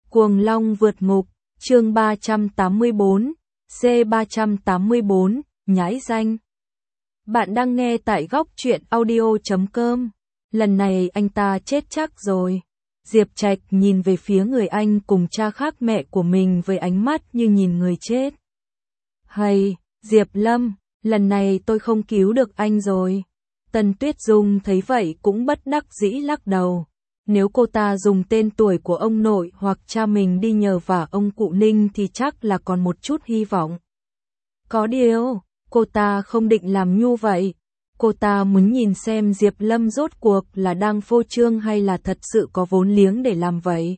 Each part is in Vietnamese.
Cuồng Long vượt ngục, chương 384, C384, nhái danh. Bạn đang nghe tại góc truyện audio.com. Lần này anh ta chết chắc rồi. Diệp Trạch nhìn về phía người anh cùng cha khác mẹ của mình với ánh mắt như nhìn người chết. Hay, Diệp Lâm, lần này tôi không cứu được anh rồi. Tần Tuyết Dung thấy vậy cũng bất đắc dĩ lắc đầu. Nếu cô ta dùng tên tuổi của ông nội hoặc cha mình đi nhờ vả ông cụ Ninh thì chắc là còn một chút hy vọng. Có điều, cô ta không định làm như vậy. Cô ta muốn nhìn xem Diệp Lâm rốt cuộc là đang phô trương hay là thật sự có vốn liếng để làm vậy.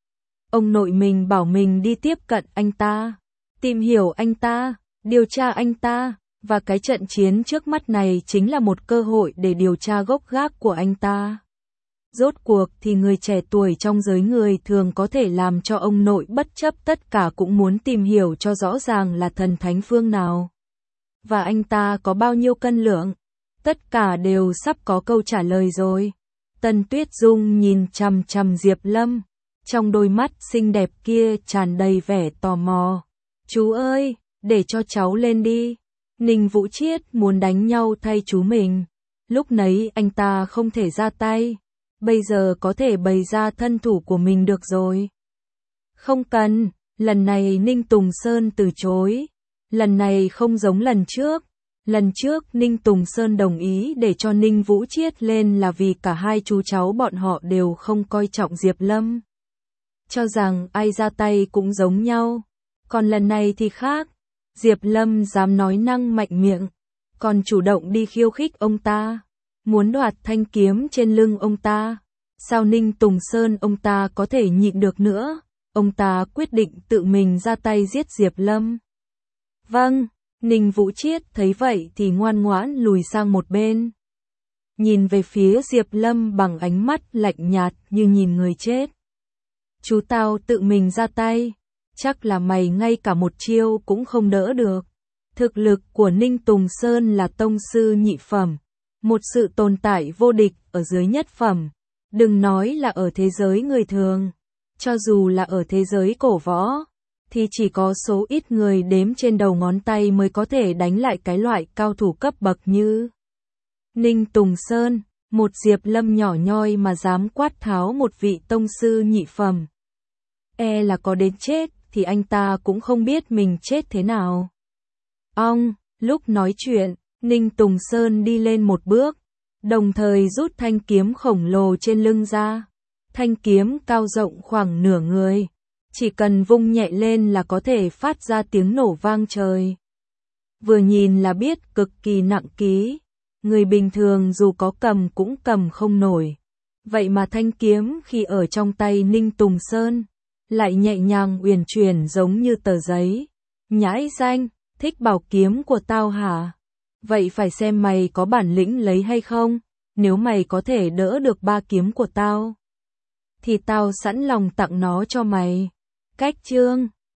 Ông nội mình bảo mình đi tiếp cận anh ta, tìm hiểu anh ta, điều tra anh ta, và cái trận chiến trước mắt này chính là một cơ hội để điều tra gốc gác của anh ta. Rốt cuộc thì người trẻ tuổi trong giới người thường có thể làm cho ông nội bất chấp tất cả cũng muốn tìm hiểu cho rõ ràng là thần thánh phương nào. Và anh ta có bao nhiêu cân lượng. Tất cả đều sắp có câu trả lời rồi. Tần Tuyết Dung nhìn chằm chằm Diệp Lâm. Trong đôi mắt xinh đẹp kia tràn đầy vẻ tò mò. Chú ơi, để cho cháu lên đi. Ninh Vũ Chiết muốn đánh nhau thay chú mình. Lúc nấy anh ta không thể ra tay. Bây giờ có thể bày ra thân thủ của mình được rồi. Không cần, lần này Ninh Tùng Sơn từ chối. Lần này không giống lần trước. Lần trước Ninh Tùng Sơn đồng ý để cho Ninh Vũ Chiết lên là vì cả hai chú cháu bọn họ đều không coi trọng Diệp Lâm. Cho rằng ai ra tay cũng giống nhau. Còn lần này thì khác. Diệp Lâm dám nói năng mạnh miệng. Còn chủ động đi khiêu khích ông ta. Muốn đoạt thanh kiếm trên lưng ông ta. Sao Ninh Tùng Sơn ông ta có thể nhịn được nữa? Ông ta quyết định tự mình ra tay giết Diệp Lâm. Vâng, Ninh Vũ Chiết thấy vậy thì ngoan ngoãn lùi sang một bên. Nhìn về phía Diệp Lâm bằng ánh mắt lạnh nhạt như nhìn người chết. Chú tao tự mình ra tay, chắc là mày ngay cả một chiêu cũng không đỡ được. Thực lực của Ninh Tùng Sơn là tông sư nhị phẩm. Một sự tồn tại vô địch ở dưới nhất phẩm. Đừng nói là ở thế giới người thường. Cho dù là ở thế giới cổ võ, thì chỉ có số ít người đếm trên đầu ngón tay mới có thể đánh lại cái loại cao thủ cấp bậc như Ninh Tùng Sơn. Một Diệp Lâm nhỏ nhoi mà dám quát tháo một vị tông sư nhị phẩm. E là có đến chết thì anh ta cũng không biết mình chết thế nào. Lúc nói chuyện, Ninh Tùng Sơn đi lên một bước, đồng thời rút thanh kiếm khổng lồ trên lưng ra. Thanh kiếm cao rộng khoảng nửa người, chỉ cần vung nhẹ lên là có thể phát ra tiếng nổ vang trời. Vừa nhìn là biết cực kỳ nặng ký, người bình thường dù có cầm cũng cầm không nổi. Vậy mà thanh kiếm khi ở trong tay Ninh Tùng Sơn, lại nhẹ nhàng uyển chuyển giống như tờ giấy. Nhãi danh, thích bảo kiếm của tao hả? Vậy phải xem mày có bản lĩnh lấy hay không. Nếu mày có thể đỡ được 3 kiếm của tao, thì tao sẵn lòng tặng nó cho mày. Cách chương